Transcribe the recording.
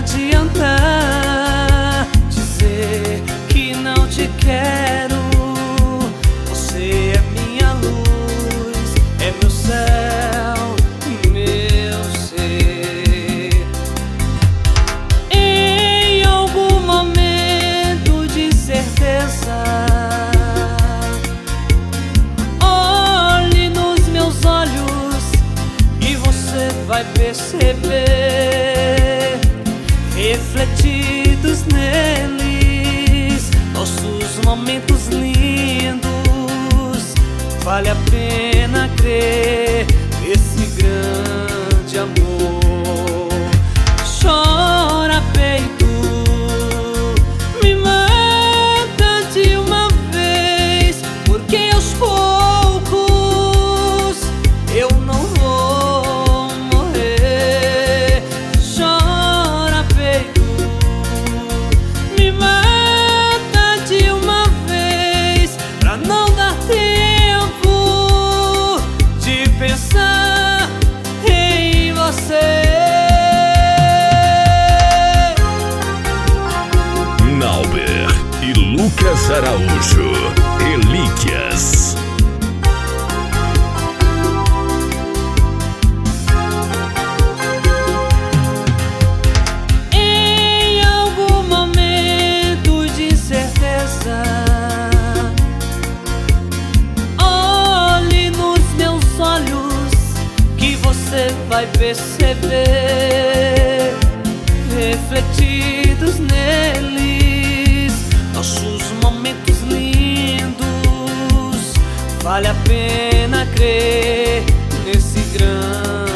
adianta dizer que não te quero. Você é minha luz, é meu céu, meu ser. Em algum momento de incerteza, olhe nos meus olhos e você vai perceber, refletidos neles, nossos momentos lindos. Vale a pena crer nesse grande amor. Chora, peito, me mata de uma vez, porque aos poucos eu não vou morrer. Chora, peito, me mata de uma vez, pra não dar tempo de pensar em você. Nauber e Lucas Araújo, Relíquias. Em algum momento de incerteza, olhe nos meus olhos que você vai perceber, refletidos neles, nossos momentos lindos. Vale a pena crer nesse grande